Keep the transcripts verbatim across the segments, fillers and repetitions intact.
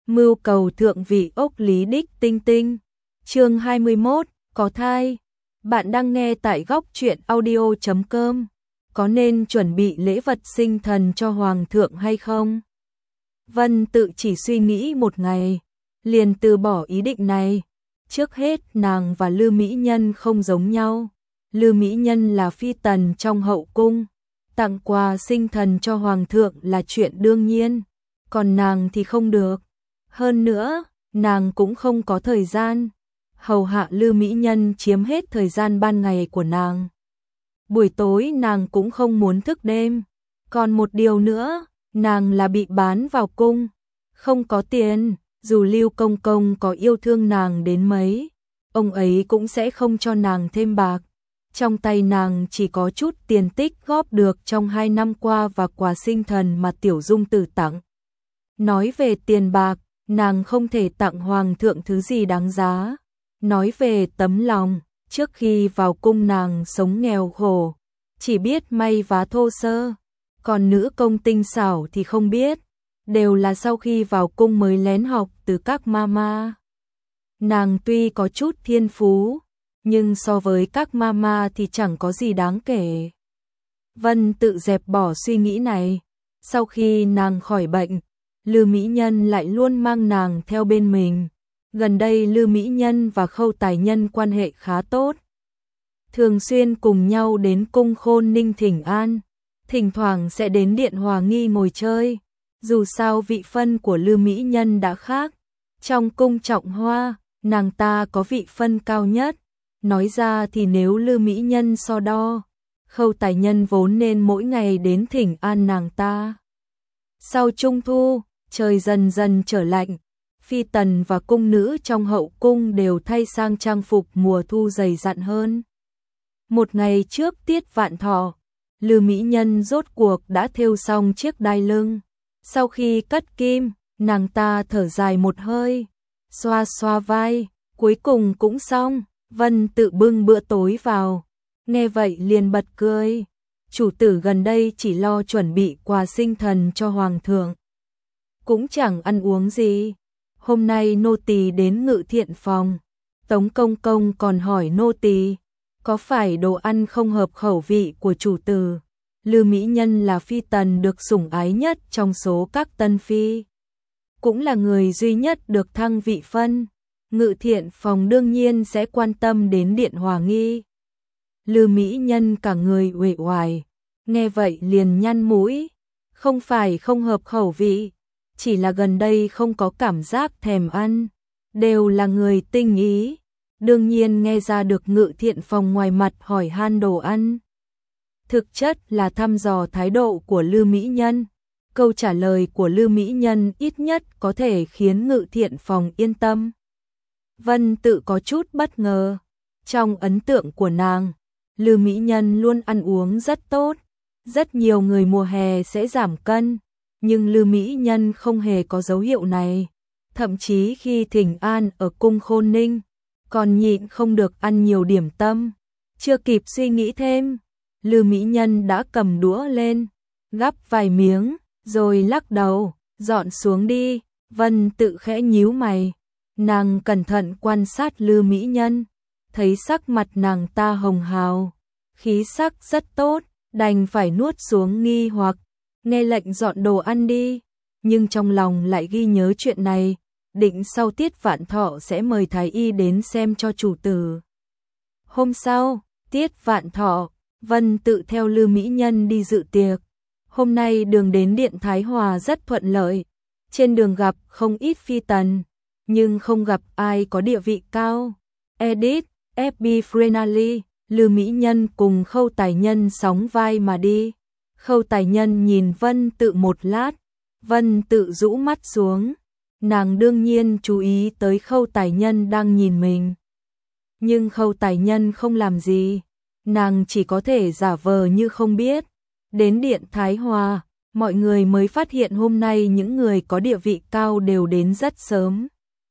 Mưu cầu thượng vị ốc lý đích tinh tinh. Chương hai mươi mốt, có thai. Bạn đang nghe tại góc truyện audio chấm com. Có nên chuẩn bị lễ vật sinh thần cho hoàng thượng hay không? Vân Tự chỉ suy nghĩ một ngày, liền từ bỏ ý định này. Trước hết, nàng và Lư Mỹ Nhân không giống nhau. Lư Mỹ Nhân là phi tần trong hậu cung, tặng quà sinh thần cho hoàng thượng là chuyện đương nhiên, còn nàng thì không được. Hơn nữa, nàng cũng không có thời gian. Hầu hạ Lư Mỹ Nhân chiếm hết thời gian ban ngày của nàng. Buổi tối nàng cũng không muốn thức đêm. Còn một điều nữa, nàng là bị bán vào cung, không có tiền. Dù Lưu Công Công có yêu thương nàng đến mấy, ông ấy cũng sẽ không cho nàng thêm bạc. Trong tay nàng chỉ có chút tiền tích góp được trong hai năm qua và quà sinh thần mà Tiểu Dung Tử tặng. Nói về tiền bạc, nàng không thể tặng hoàng thượng thứ gì đáng giá. Nói về tấm lòng, trước khi vào cung nàng sống nghèo khổ, chỉ biết may vá thô sơ, còn nữ công tinh xảo thì không biết, đều là sau khi vào cung mới lén học từ các mama. Nàng tuy có chút thiên phú, nhưng so với các mama thì chẳng có gì đáng kể. Vân Tự dẹp bỏ suy nghĩ này. Sau khi nàng khỏi bệnh, Lư Mỹ Nhân lại luôn mang nàng theo bên mình. Gần đây Lư Mỹ Nhân và Khâu Tài Nhân quan hệ khá tốt, thường xuyên cùng nhau đến cung Khôn Ninh thỉnh an, thỉnh thoảng sẽ đến Điện Hòa Nghi ngồi chơi. Dù sao vị phân của Lư Mỹ Nhân đã khác, trong cung Trọng Hoa, nàng ta có vị phân cao nhất. Nói ra thì nếu Lư Mỹ Nhân so đo, Khâu Tài Nhân vốn nên mỗi ngày đến thỉnh an nàng ta. Sau Trung Thu, trời dần dần trở lạnh, phi tần và cung nữ trong hậu cung đều thay sang trang phục mùa thu dày dặn hơn. Một ngày trước tiết vạn thọ, Lư Mỹ Nhân rốt cuộc đã thêu xong chiếc đai lưng. Sau khi cất kim, nàng ta thở dài một hơi, xoa xoa vai, cuối cùng cũng xong. Vân Tự bưng bữa tối vào, nghe vậy liền bật cười. Chủ tử gần đây chỉ lo chuẩn bị quà sinh thần cho hoàng thượng, cũng chẳng ăn uống gì. Hôm nay nô tỳ đến Ngự Thiện phòng, Tống Công Công còn hỏi nô tỳ có phải đồ ăn không hợp khẩu vị của chủ tử. Lư Mỹ Nhân là phi tần được sủng ái nhất trong số các tân phi, cũng là người duy nhất được thăng vị phân. Ngự Thiện phòng đương nhiên sẽ quan tâm đến Điện Hòa Nghi. Lư Mỹ Nhân cả người uể oải, nghe vậy liền nhăn mũi. Không phải không hợp khẩu vị, chỉ là gần đây không có cảm giác thèm ăn. Đều là người tinh ý, đương nhiên nghe ra được Ngự Thiện phòng ngoài mặt hỏi han đồ ăn, thực chất là thăm dò thái độ của Lư Mỹ Nhân. Câu trả lời của Lư Mỹ Nhân ít nhất có thể khiến Ngự Thiện phòng yên tâm. Vân Tự có chút bất ngờ. Trong ấn tượng của nàng, Lư Mỹ Nhân luôn ăn uống rất tốt. Rất nhiều người mùa hè sẽ giảm cân, nhưng Lư Mỹ Nhân không hề có dấu hiệu này. Thậm chí khi thỉnh an ở cung Khôn Ninh, còn nhịn không được ăn nhiều điểm tâm. Chưa kịp suy nghĩ thêm, Lư Mỹ Nhân đã cầm đũa lên, gắp vài miếng, rồi lắc đầu, dọn xuống đi. Vân Tự khẽ nhíu mày. Nàng cẩn thận quan sát Lư Mỹ Nhân, thấy sắc mặt nàng ta hồng hào, khí sắc rất tốt, đành phải nuốt xuống nghi hoặc, nghe lệnh dọn đồ ăn đi, nhưng trong lòng lại ghi nhớ chuyện này, định sau tiết vạn thọ sẽ mời thái y đến xem cho chủ tử. Hôm sau, tiết vạn thọ, Vân Tự theo Lư Mỹ Nhân đi dự tiệc. Hôm nay đường đến Điện Thái Hòa rất thuận lợi, trên đường gặp không ít phi tần, nhưng không gặp ai có địa vị cao. Edith, ép bê Frenali, Lư Mỹ Nhân cùng Khâu Tài Nhân sóng vai mà đi. Khâu Tài Nhân nhìn Vân Tự một lát, Vân Tự rũ mắt xuống. Nàng đương nhiên chú ý tới Khâu Tài Nhân đang nhìn mình, nhưng Khâu Tài Nhân không làm gì, nàng chỉ có thể giả vờ như không biết. Đến Điện Thái Hòa, mọi người mới phát hiện hôm nay những người có địa vị cao đều đến rất sớm.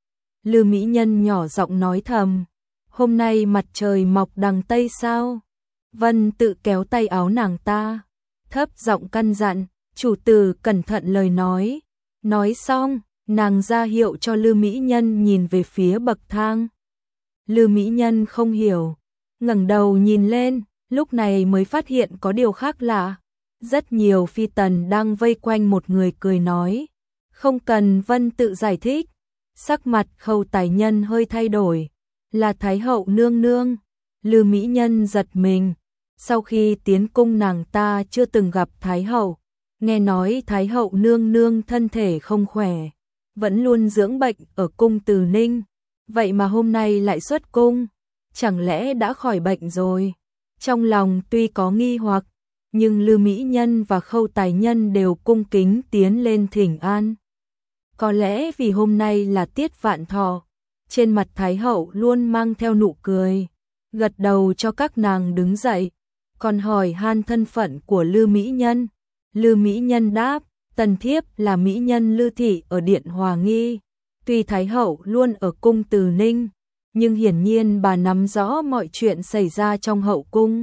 Lư Mỹ Nhân nhỏ giọng nói thầm, hôm nay mặt trời mọc đằng Tây sao? Vân Tự kéo tay áo nàng ta, thấp giọng căn dặn, chủ tử cẩn thận lời nói. Nói xong, Nàng ra hiệu cho Lư Mỹ Nhân nhìn về phía bậc thang. Lư Mỹ Nhân không hiểu, ngẩng đầu nhìn lên, lúc này mới phát hiện có điều khác lạ. Rất nhiều phi tần đang vây quanh một người cười nói. Không cần Vân tự giải thích. Sắc mặt Khâu Tài Nhân hơi thay đổi. Là Thái hậu nương nương. Lư Mỹ Nhân giật mình. Sau khi tiến cung nàng ta chưa từng gặp Thái hậu. Nghe nói Thái hậu nương nương thân thể không khỏe, vẫn luôn dưỡng bệnh ở cung Từ Ninh. Vậy mà hôm nay lại xuất cung. Chẳng lẽ đã khỏi bệnh rồi? Trong lòng tuy có nghi hoặc, nhưng Lư Mỹ Nhân và Khâu Tài Nhân đều cung kính tiến lên thỉnh an. Có lẽ vì hôm nay là tiết vạn thọ, trên mặt Thái hậu luôn mang theo nụ cười, gật đầu cho các nàng đứng dậy, còn hỏi han thân phận của Lư Mỹ Nhân. Lư Mỹ Nhân đáp, tần thiếp là mỹ nhân Lư thị ở điện Hòa Nghi. Tuy Thái hậu luôn ở cung Từ Ninh, nhưng hiển nhiên bà nắm rõ mọi chuyện xảy ra trong hậu cung.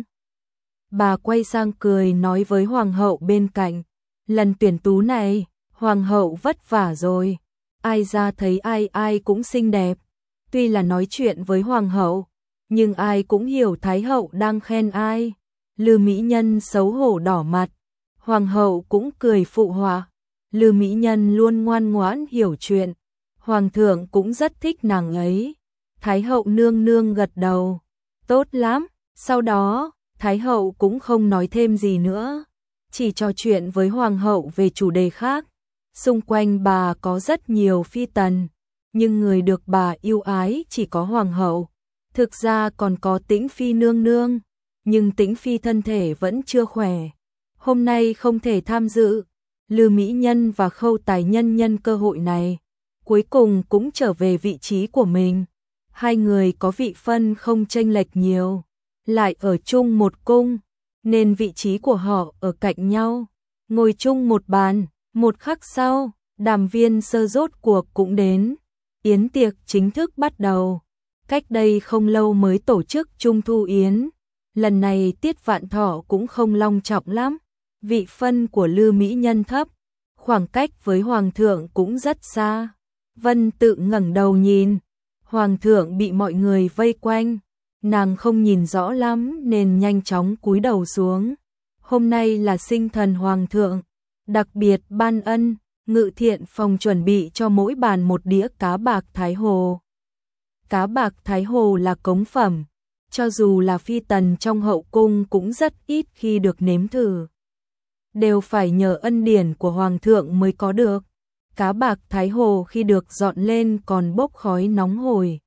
Bà quay sang cười nói với hoàng hậu bên cạnh, lần tuyển tú này, hoàng hậu vất vả rồi, ai ra thấy ai ai cũng xinh đẹp. Tuy là nói chuyện với hoàng hậu, nhưng ai cũng hiểu Thái hậu đang khen ai. Lư Mỹ Nhân xấu hổ đỏ mặt, hoàng hậu cũng cười phụ họa. Lư Mỹ Nhân luôn ngoan ngoãn hiểu chuyện, hoàng thượng cũng rất thích nàng ấy. Thái hậu nương nương gật đầu, tốt lắm. Sau đó, Thái hậu cũng không nói thêm gì nữa, chỉ trò chuyện với hoàng hậu về chủ đề khác. Xung quanh bà có rất nhiều phi tần, nhưng người được bà yêu ái chỉ có hoàng hậu. Thực ra còn có Tĩnh phi nương nương, nhưng Tĩnh phi thân thể vẫn chưa khỏe, hôm nay không thể tham dự. Lư Mỹ Nhân và Khâu Tài Nhân nhân cơ hội này, cuối cùng cũng trở về vị trí của mình. Hai người có vị phân không chênh lệch nhiều, lại ở chung một cung, nên vị trí của họ ở cạnh nhau, ngồi chung một bàn. Một khắc sau, Đàm Viên Sơ rốt cuộc cũng đến. Yến tiệc chính thức bắt đầu. Cách đây không lâu mới tổ chức Trung Thu Yến. Lần này tiết vạn thọ cũng không long trọng lắm. Vị phân của Lư Mỹ Nhân thấp, khoảng cách với hoàng thượng cũng rất xa. Vân tự ngẩng đầu nhìn, hoàng thượng bị mọi người vây quanh, nàng không nhìn rõ lắm nên nhanh chóng cúi đầu xuống. Hôm nay là sinh thần hoàng thượng, đặc biệt ban ân, Ngự Thiện phòng chuẩn bị cho mỗi bàn một đĩa cá bạc Thái Hồ. Cá bạc Thái Hồ là cống phẩm, cho dù là phi tần trong hậu cung cũng rất ít khi được nếm thử, đều phải nhờ ân điển của hoàng thượng mới có được. Cá bạc Thái Hồ khi được dọn lên còn bốc khói nóng hổi.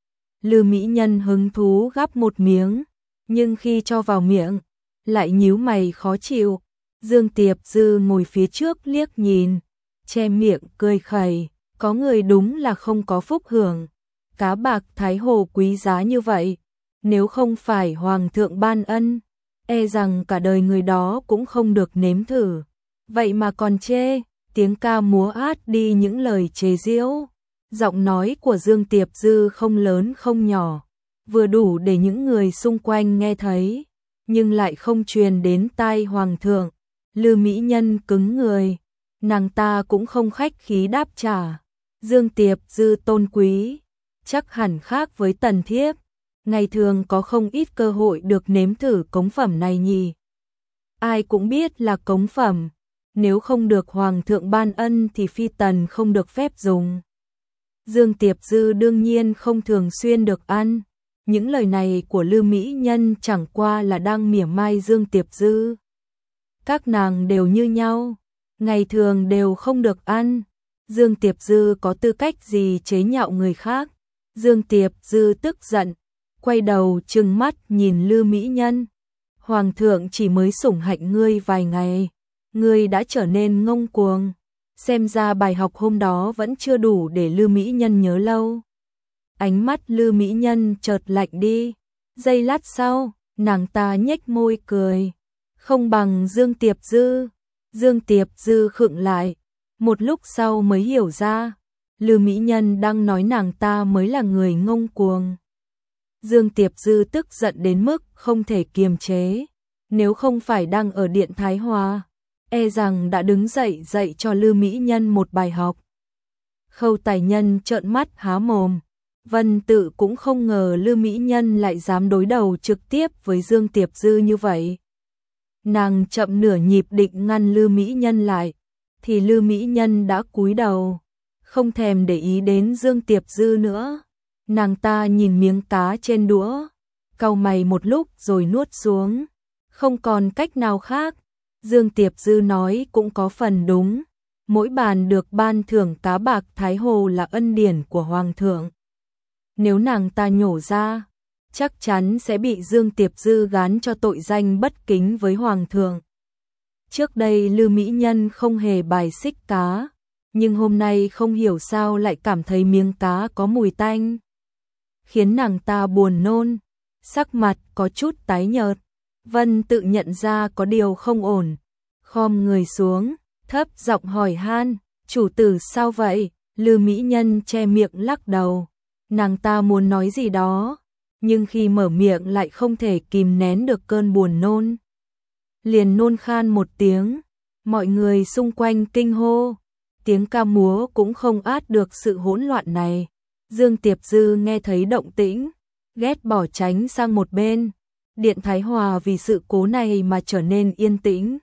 Lư Mỹ Nhân hứng thú gắp một miếng, nhưng khi cho vào miệng, lại nhíu mày khó chịu. Dương Tiệp Dư ngồi phía trước liếc nhìn, che miệng cười khẩy, có người đúng là không có phúc hưởng. Cá bạc Thái Hồ quý giá như vậy, nếu không phải hoàng thượng ban ân, e rằng cả đời người đó cũng không được nếm thử. Vậy mà còn chê, tiếng ca múa át đi những lời chế giễu. Giọng nói của Dương Tiệp Dư không lớn không nhỏ, vừa đủ để những người xung quanh nghe thấy, nhưng lại không truyền đến tai hoàng thượng. Lư Mỹ Nhân cứng người, nàng ta cũng không khách khí đáp trả. Dương Tiệp Dư tôn quý, chắc hẳn khác với tần thiếp, ngày thường có không ít cơ hội được nếm thử cống phẩm này nhỉ. Ai cũng biết là cống phẩm, nếu không được hoàng thượng ban ân thì phi tần không được phép dùng. Dương Tiệp Dư đương nhiên không thường xuyên được ăn. Những lời này của Lư Mỹ Nhân chẳng qua là đang mỉa mai Dương Tiệp Dư. Các nàng đều như nhau, ngày thường đều không được ăn. Dương Tiệp Dư có tư cách gì chế nhạo người khác? Dương Tiệp Dư tức giận, quay đầu trừng mắt nhìn Lư Mỹ Nhân. Hoàng thượng chỉ mới sủng hạnh ngươi vài ngày, ngươi đã trở nên ngông cuồng. Xem ra bài học hôm đó vẫn chưa đủ để Lư Mỹ Nhân nhớ lâu. Ánh mắt Lư Mỹ Nhân chợt lạnh đi. Giây lát sau, nàng ta nhếch môi cười. Không bằng Dương Tiệp Dư. Dương Tiệp Dư khựng lại, một lúc sau mới hiểu ra, Lư Mỹ Nhân đang nói nàng ta mới là người ngông cuồng. Dương Tiệp Dư tức giận đến mức không thể kiềm chế, nếu không phải đang ở điện Thái Hòa, e rằng đã đứng dậy dạy cho Lư Mỹ Nhân một bài học. Khâu Tài Nhân trợn mắt há mồm. Vân Tự cũng không ngờ Lư Mỹ Nhân lại dám đối đầu trực tiếp với Dương Tiệp Dư như vậy. Nàng chậm nửa nhịp định ngăn Lư Mỹ Nhân lại, thì Lư Mỹ Nhân đã cúi đầu, không thèm để ý đến Dương Tiệp Dư nữa. Nàng ta nhìn miếng cá trên đũa, cau mày một lúc rồi nuốt xuống, không còn cách nào khác. Dương Tiệp Dư nói cũng có phần đúng, mỗi bàn được ban thưởng cá bạc Thái Hồ là ân điển của Hoàng thượng. Nếu nàng ta nhổ ra, chắc chắn sẽ bị Dương Tiệp Dư gán cho tội danh bất kính với Hoàng thượng. Trước đây Lư Mỹ Nhân không hề bài xích cá, nhưng hôm nay không hiểu sao lại cảm thấy miếng cá có mùi tanh, khiến nàng ta buồn nôn, sắc mặt có chút tái nhợt. Vân Tự nhận ra có điều không ổn, khom người xuống, thấp giọng hỏi han, chủ tử sao vậy? Lư Mỹ Nhân che miệng lắc đầu, nàng ta muốn nói gì đó, nhưng khi mở miệng lại không thể kìm nén được cơn buồn nôn. Liền nôn khan một tiếng, mọi người xung quanh kinh hô, tiếng ca múa cũng không át được sự hỗn loạn này. Dương Tiệp Dư nghe thấy động tĩnh, ghét bỏ tránh sang một bên. Điện Thái Hòa vì sự cố này mà trở nên yên tĩnh.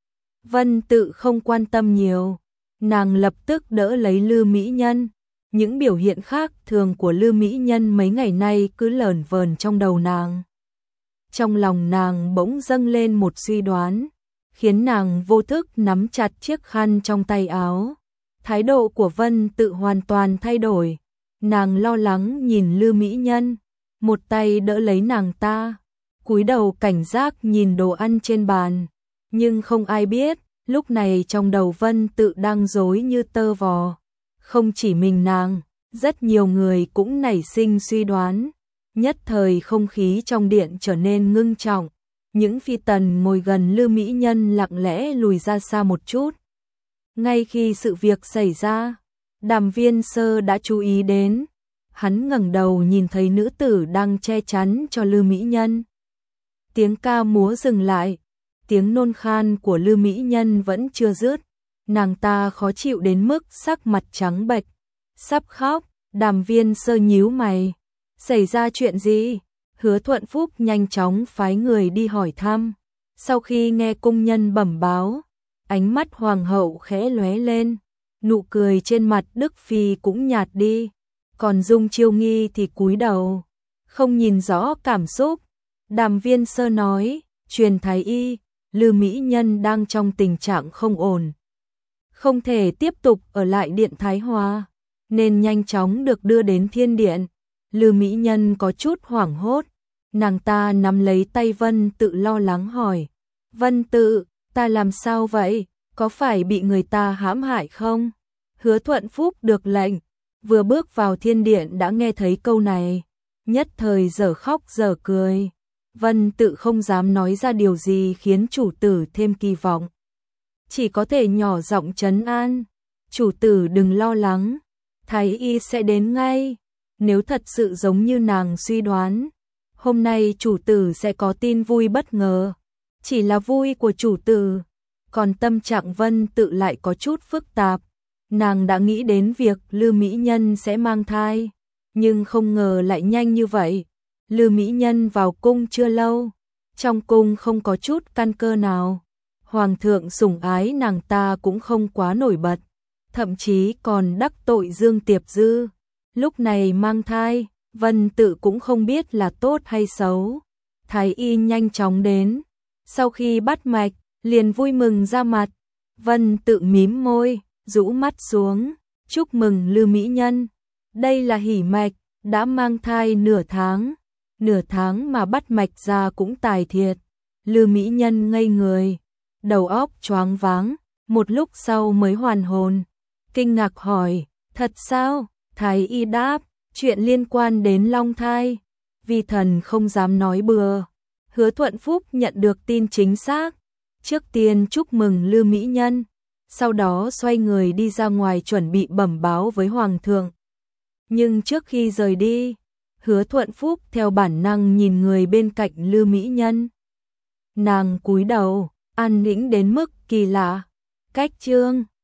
Vân Tự không quan tâm nhiều, nàng lập tức đỡ lấy Lư Mỹ Nhân. Những biểu hiện khác thường của Lư Mỹ Nhân mấy ngày nay cứ lởn vởn trong đầu nàng. Trong lòng nàng bỗng dâng lên một suy đoán, khiến nàng vô thức nắm chặt chiếc khăn trong tay áo. Thái độ của Vân Tự hoàn toàn thay đổi, nàng lo lắng nhìn Lư Mỹ Nhân, một tay đỡ lấy nàng ta, cúi đầu cảnh giác nhìn đồ ăn trên bàn. Nhưng không ai biết, lúc này trong đầu Vân Tự đang rối như tơ vò. Không chỉ mình nàng, rất nhiều người cũng nảy sinh suy đoán. Nhất thời không khí trong điện trở nên ngưng trọng. Những phi tần ngồi gần Lư Mỹ Nhân lặng lẽ lùi ra xa một chút. Ngay khi sự việc xảy ra, Đàm Viên Sơ đã chú ý đến. Hắn ngẩng đầu nhìn thấy nữ tử đang che chắn cho Lư Mỹ Nhân. Tiếng ca múa dừng lại, tiếng nôn khan của Lư Mỹ Nhân vẫn chưa dứt. Nàng ta khó chịu đến mức sắc mặt trắng bệch, sắp khóc. Đàm Viên Sơ nhíu mày, xảy ra chuyện gì? Hứa Thuận Phúc nhanh chóng phái người đi hỏi thăm. Sau khi nghe cung nhân bẩm báo, ánh mắt hoàng hậu khẽ lóe lên, nụ cười trên mặt Đức Phi cũng nhạt đi, còn Dung Chiêu Nghi thì cúi đầu, không nhìn rõ cảm xúc. Đàm Viên Sơ nói, truyền thái y, Lư Mỹ Nhân đang trong tình trạng không ổn, không thể tiếp tục ở lại điện Thái Hòa, nên nhanh chóng được đưa đến Thiên Điện. Lư Mỹ Nhân có chút hoảng hốt, nàng ta nắm lấy tay Vân Tự lo lắng hỏi, Vân Tự, ta làm sao vậy, có phải bị người ta hãm hại không? Hứa Thuận Phúc được lệnh, vừa bước vào Thiên Điện đã nghe thấy câu này, nhất thời dở khóc dở cười. Vân Tự không dám nói ra điều gì khiến chủ tử thêm kỳ vọng, chỉ có thể nhỏ giọng trấn an, chủ tử đừng lo lắng, thái y sẽ đến ngay. Nếu thật sự giống như nàng suy đoán, hôm nay chủ tử sẽ có tin vui bất ngờ. Chỉ là vui của chủ tử, còn tâm trạng Vân Tự lại có chút phức tạp. Nàng đã nghĩ đến việc Lư Mỹ Nhân sẽ mang thai, nhưng không ngờ lại nhanh như vậy. Lư Mỹ Nhân vào cung chưa lâu, trong cung không có chút căn cơ nào. Hoàng thượng sủng ái nàng ta cũng không quá nổi bật, thậm chí còn đắc tội Dương Tiệp Dư. Lúc này mang thai, Vân Tự cũng không biết là tốt hay xấu. Thái y nhanh chóng đến, sau khi bắt mạch, liền vui mừng ra mặt. Vân Tự mím môi, rũ mắt xuống, chúc mừng Lư Mỹ Nhân. Đây là hỉ mạch, đã mang thai nửa tháng, nửa tháng mà bắt mạch ra cũng tài thiệt. Lư Mỹ Nhân ngây người, đầu óc choáng váng, một lúc sau mới hoàn hồn, kinh ngạc hỏi, thật sao? Thái y đáp, chuyện liên quan đến long thai, vi thần không dám nói bừa. Hứa Thuận Phúc nhận được tin chính xác, trước tiên chúc mừng Lư Mỹ Nhân, sau đó xoay người đi ra ngoài chuẩn bị bẩm báo với Hoàng thượng. Nhưng trước khi rời đi, Hứa Thuận Phúc theo bản năng nhìn người bên cạnh Lư Mỹ Nhân. Nàng cúi đầu, an tĩnh đến mức kỳ lạ. Cách chương